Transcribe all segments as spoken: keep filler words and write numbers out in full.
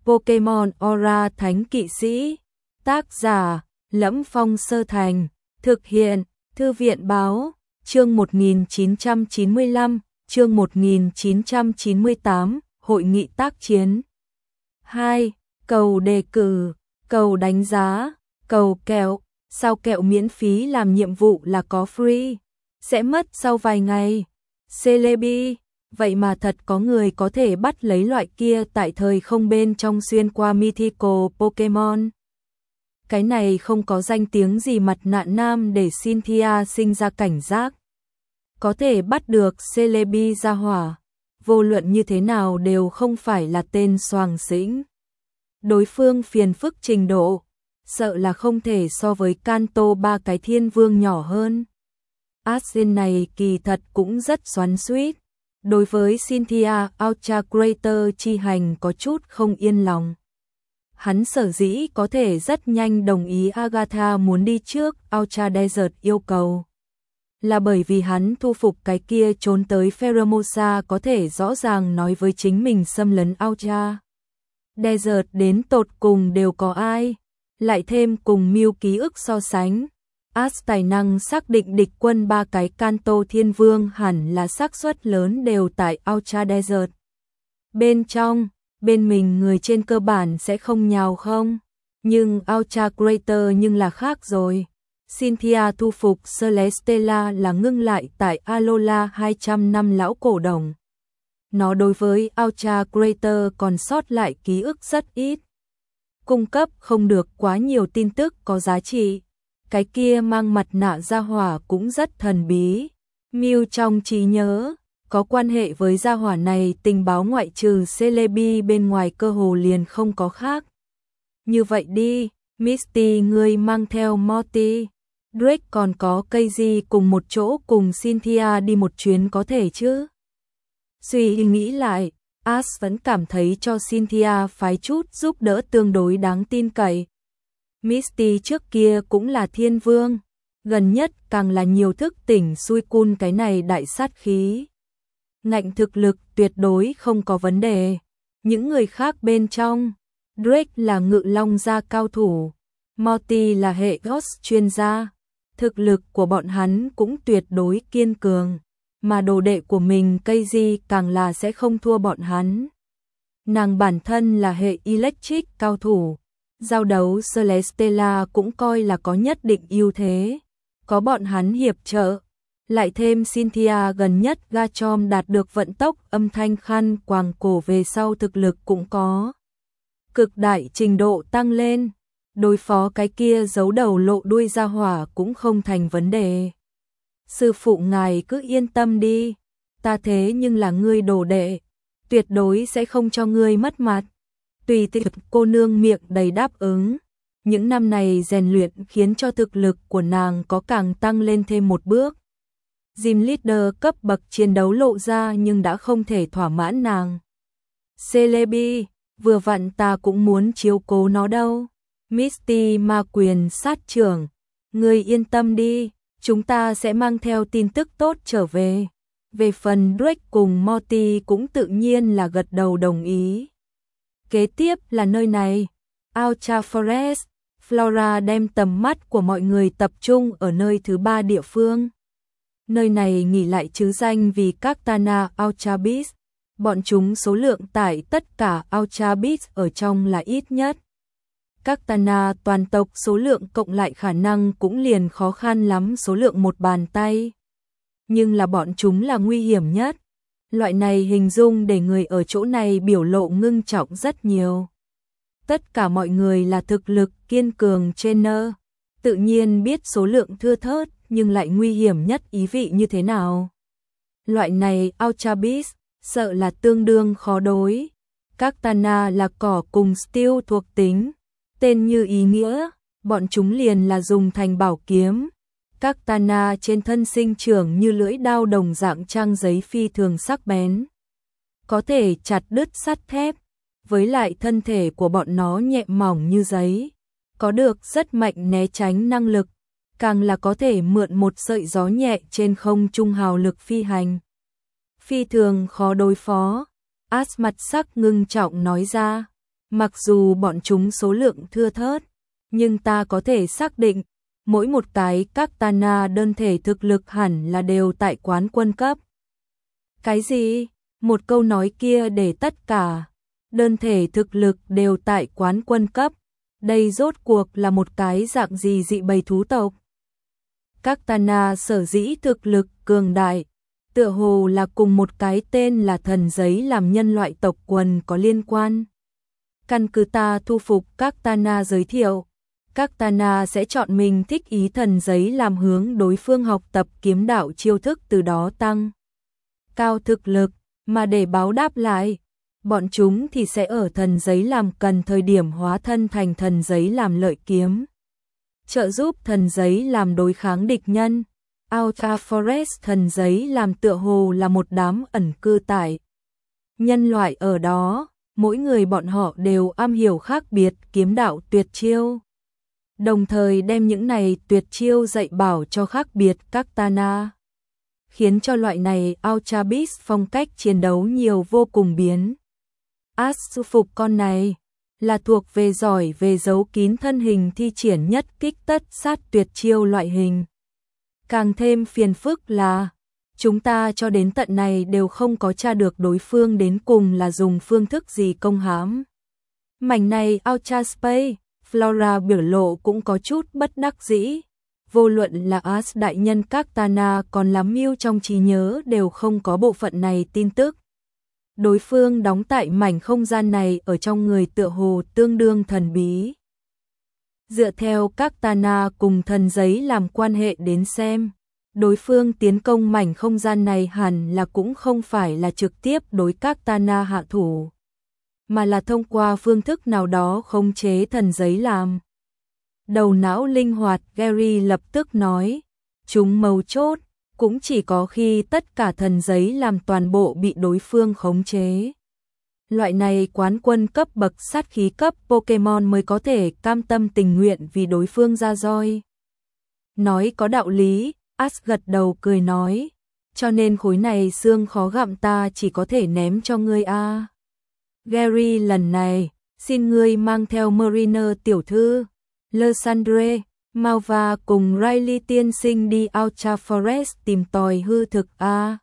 Pokemon Aura Thánh Kỵ Sĩ. Tác giả: Lẫm Phong Sơ Thành. Thực hiện: Thư viện báo. Chương một nghìn chín trăm chín mươi lăm, chương một nghìn chín trăm chín mươi tám, Hội nghị tác chiến. hai. Cầu đề cử, cầu đánh giá, cầu kẹo. Sao kẹo miễn phí làm nhiệm vụ là có free, sẽ mất sau vài ngày. Celebi, vậy mà thật có người có thể bắt lấy loại kia tại thời không bên trong xuyên qua Mythical Pokemon. Cái này không có danh tiếng gì mặt nạ nam để Cynthia sinh ra cảnh giác. Có thể bắt được Celebi ra hỏa, vô luận như thế nào đều không phải là tên xoàng xĩnh. Đối phương phiền phức trình độ, sợ là không thể so với Kanto ba cái thiên vương nhỏ hơn. Ashen này kỳ thật cũng rất xoắn xuýt. Đối với Cynthia, Ultra Greater chi hành có chút không yên lòng. Hắn sở dĩ có thể rất nhanh đồng ý Agatha muốn đi trước Ultra Desert yêu cầu, là bởi vì hắn thu phục cái kia trốn tới Pheromosa có thể rõ ràng nói với chính mình xâm lấn Ultra Desert đến tột cùng đều có ai, lại thêm cùng Mew ký ức so sánh. As tài năng xác định địch quân ba cái Kanto thiên vương hẳn là xác suất lớn đều tại Ultra Desert. Bên trong, bên mình người trên cơ bản sẽ không nhào không, nhưng Ultra Greater nhưng là khác rồi. Cynthia thu phục Celesteela là ngưng lại tại Alola hai trăm năm lão cổ đồng. Nó đối với Ultra Greater còn sót lại ký ức rất ít, cung cấp không được quá nhiều tin tức có giá trị. Cái kia mang mặt nạ gia hỏa cũng rất thần bí. Mew trong trí nhớ, có quan hệ với gia hỏa này tình báo ngoại trừ Celebi bên ngoài cơ hồ liền không có khác. Như vậy đi, Misty ngươi mang theo Morty, Drake còn có Casey cùng một chỗ cùng Cynthia đi một chuyến có thể chứ? Suy nghĩ lại, Ash vẫn cảm thấy cho Cynthia phái chút giúp đỡ tương đối đáng tin cậy. Misty trước kia cũng là thiên vương, gần nhất càng là nhiều thức tỉnh Suicune cái này đại sát khí. Ngạnh thực lực tuyệt đối không có vấn đề. Những người khác bên trong, Drake là ngự long gia cao thủ, Morty là hệ Ghost chuyên gia. Thực lực của bọn hắn cũng tuyệt đối kiên cường, mà đồ đệ của mình Casey càng là sẽ không thua bọn hắn. Nàng bản thân là hệ Electric cao thủ, giao đấu Celesteela cũng coi là có nhất định ưu thế, có bọn hắn hiệp trợ, lại thêm Cynthia gần nhất Garchomp đạt được vận tốc âm thanh khăn quàng cổ về sau thực lực cũng có cực đại trình độ tăng lên, đối phó cái kia giấu đầu lộ đuôi ra hỏa cũng không thành vấn đề. Sư phụ ngài cứ yên tâm đi, ta thế nhưng là ngươi đồ đệ, tuyệt đối sẽ không cho ngươi mất mặt. Tùy tiệc cô nương miệng đầy đáp ứng. Những năm này rèn luyện khiến cho thực lực của nàng có càng tăng lên thêm một bước. Gym leader cấp bậc chiến đấu lộ ra nhưng đã không thể thỏa mãn nàng. Celebi, vừa vặn ta cũng muốn chiếu cố nó đâu. Misty ma quyền sát trưởng, ngươi yên tâm đi, chúng ta sẽ mang theo tin tức tốt trở về. Về phần Drake cùng Morty cũng tự nhiên là gật đầu đồng ý. Kế tiếp là nơi này, Ultra Forest. Flora đem tầm mắt của mọi người tập trung ở nơi thứ ba địa phương. Nơi này nghỉ lại chứ danh vì các Tana Ultra Beast. Bọn chúng số lượng tại tất cả Ultra Beast ở trong là ít nhất. Các Tana toàn tộc số lượng cộng lại khả năng cũng liền khó khăn lắm số lượng một bàn tay. Nhưng là bọn chúng là nguy hiểm nhất. Loại này hình dung để người ở chỗ này biểu lộ ngưng trọng rất nhiều. Tất cả mọi người là thực lực kiên cường trainer, tự nhiên biết số lượng thưa thớt nhưng lại nguy hiểm nhất ý vị như thế nào. Loại này Ultra Beast sợ là tương đương khó đối. Các Tana là cỏ cùng Steel thuộc tính, tên như ý nghĩa, bọn chúng liền là dùng thành bảo kiếm. Các Tana trên thân sinh trưởng như lưỡi đao đồng dạng trang giấy phi thường sắc bén, có thể chặt đứt sắt thép. Với lại thân thể của bọn nó nhẹ mỏng như giấy, có được rất mạnh né tránh năng lực, càng là có thể mượn một sợi gió nhẹ trên không trung hào lực phi hành. Phi thường khó đối phó, Ash mặt sắc ngưng trọng nói ra. Mặc dù bọn chúng số lượng thưa thớt, nhưng ta có thể xác định, mỗi một cái các Tana đơn thể thực lực hẳn là đều tại quán quân cấp. Cái gì? Một câu nói kia để tất cả đơn thể thực lực đều tại quán quân cấp. Đây rốt cuộc là một cái dạng gì dị bầy thú tộc? Các Tana sở dĩ thực lực cường đại, tựa hồ là cùng một cái tên là thần giấy làm nhân loại tộc quần có liên quan. Căn cứ ta thu phục các Tana giới thiệu, các Tana sẽ chọn mình thích ý thần giấy làm hướng đối phương học tập kiếm đạo chiêu thức, từ đó tăng cao thực lực, mà để báo đáp lại, bọn chúng thì sẽ ở thần giấy làm cần thời điểm hóa thân thành thần giấy làm lợi kiếm, trợ giúp thần giấy làm đối kháng địch nhân. Outer Forest thần giấy làm tựa hồ là một đám ẩn cư tại nhân loại ở đó, mỗi người bọn họ đều am hiểu khác biệt kiếm đạo tuyệt chiêu, đồng thời đem những này tuyệt chiêu dạy bảo cho khác biệt các Tana, khiến cho loại này Ultra Beast phong cách chiến đấu nhiều vô cùng biến. Ash phục con này là thuộc về giỏi về giấu kín thân hình thi triển nhất kích tất sát tuyệt chiêu loại hình. Càng thêm phiền phức là chúng ta cho đến tận này đều không có tra được đối phương đến cùng là dùng phương thức gì công hãm. Mảnh này Ultra Space, Flora biểu lộ cũng có chút bất đắc dĩ. Vô luận là Ash đại nhân các Tana còn là Mew trong trí nhớ đều không có bộ phận này tin tức. Đối phương đóng tại mảnh không gian này ở trong người tựa hồ tương đương thần bí. Dựa theo các Tana cùng thần giấy làm quan hệ đến xem, đối phương tiến công mảnh không gian này hẳn là cũng không phải là trực tiếp đối các Tana hạ thủ, mà là thông qua phương thức nào đó khống chế thần giấy làm. Đầu não linh hoạt Gary lập tức nói, chúng mấu chốt, cũng chỉ có khi tất cả thần giấy làm toàn bộ bị đối phương khống chế. Loại này quán quân cấp bậc sát khí cấp Pokemon mới có thể cam tâm tình nguyện vì đối phương ra roi. Nói có đạo lý, Ash gật đầu cười nói, cho nên khối này xương khó gặm ta chỉ có thể ném cho ngươi a. À. Gary lần này, xin ngươi mang theo Mariner tiểu thư, Lysandre, Malva cùng Riley tiên sinh đi Ultra Forest tìm tòi hư thực a. À.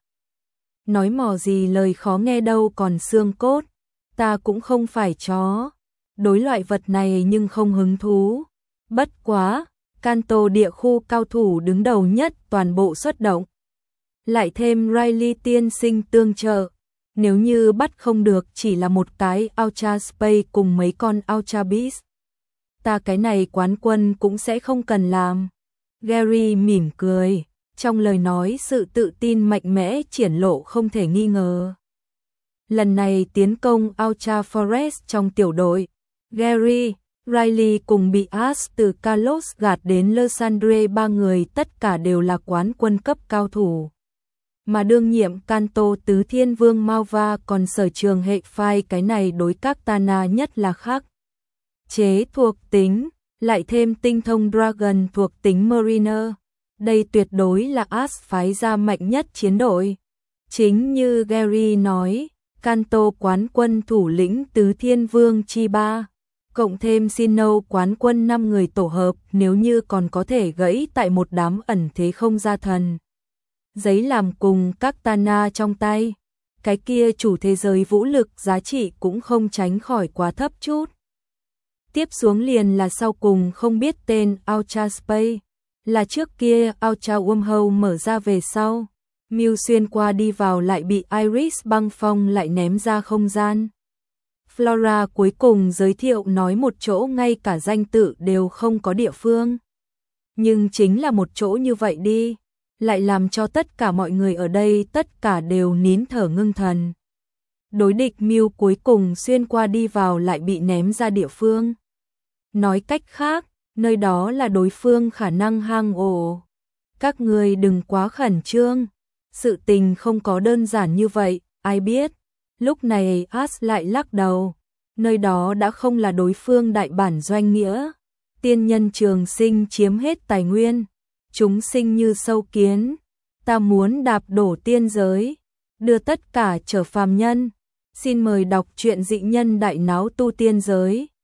Nói mò gì lời khó nghe đâu còn xương cốt, ta cũng không phải chó, đối loại vật này nhưng không hứng thú. Bất quá, Kanto địa khu cao thủ đứng đầu nhất toàn bộ xuất động. Lại thêm Riley tiên sinh tương trợ, nếu như bắt không được chỉ là một cái Ultra Space cùng mấy con Ultra Beast, ta cái này quán quân cũng sẽ không cần làm. Gary mỉm cười, trong lời nói sự tự tin mạnh mẽ triển lộ không thể nghi ngờ. Lần này tiến công Ultra Forest trong tiểu đội, Gary, Riley cùng bị Ash từ Kalos gạt đến Lysandre ba người tất cả đều là quán quân cấp cao thủ. Mà đương nhiệm Kanto tứ thiên vương Malva còn sở trường hệ phai cái này đối các Tana nhất là khác chế thuộc tính, lại thêm tinh thông Dragon thuộc tính Mariner. Đây tuyệt đối là Ash phái ra mạnh nhất chiến đội. Chính như Gary nói, Kanto quán quân thủ lĩnh tứ thiên vương chi ba, cộng thêm Sinnoh quán quân năm người tổ hợp, nếu như còn có thể gãy tại một đám ẩn thế không gia thần giấy làm cùng các Tana trong tay, cái kia chủ thế giới vũ lực giá trị cũng không tránh khỏi quá thấp chút. Tiếp xuống liền là sau cùng không biết tên Ultra Space, là trước kia Ultra Wormhole mở ra về sau, Mew xuyên qua đi vào lại bị Iris băng phong lại ném ra không gian. Flora cuối cùng giới thiệu nói một chỗ ngay cả danh tự đều không có địa phương. Nhưng chính là một chỗ như vậy đi, lại làm cho tất cả mọi người ở đây tất cả đều nín thở ngưng thần. Đối địch Mew cuối cùng xuyên qua đi vào lại bị ném ra địa phương. Nói cách khác, nơi đó là đối phương khả năng hang ổ. Các người đừng quá khẩn trương, sự tình không có đơn giản như vậy, ai biết. Lúc này Ash lại lắc đầu, nơi đó đã không là đối phương đại bản doanh nghĩa. Tiên nhân trường sinh chiếm hết tài nguyên, chúng sinh như sâu kiến, ta muốn đạp đổ tiên giới, đưa tất cả trở phàm nhân, Xin mời đọc truyện Dị nhân đại náo tu tiên giới.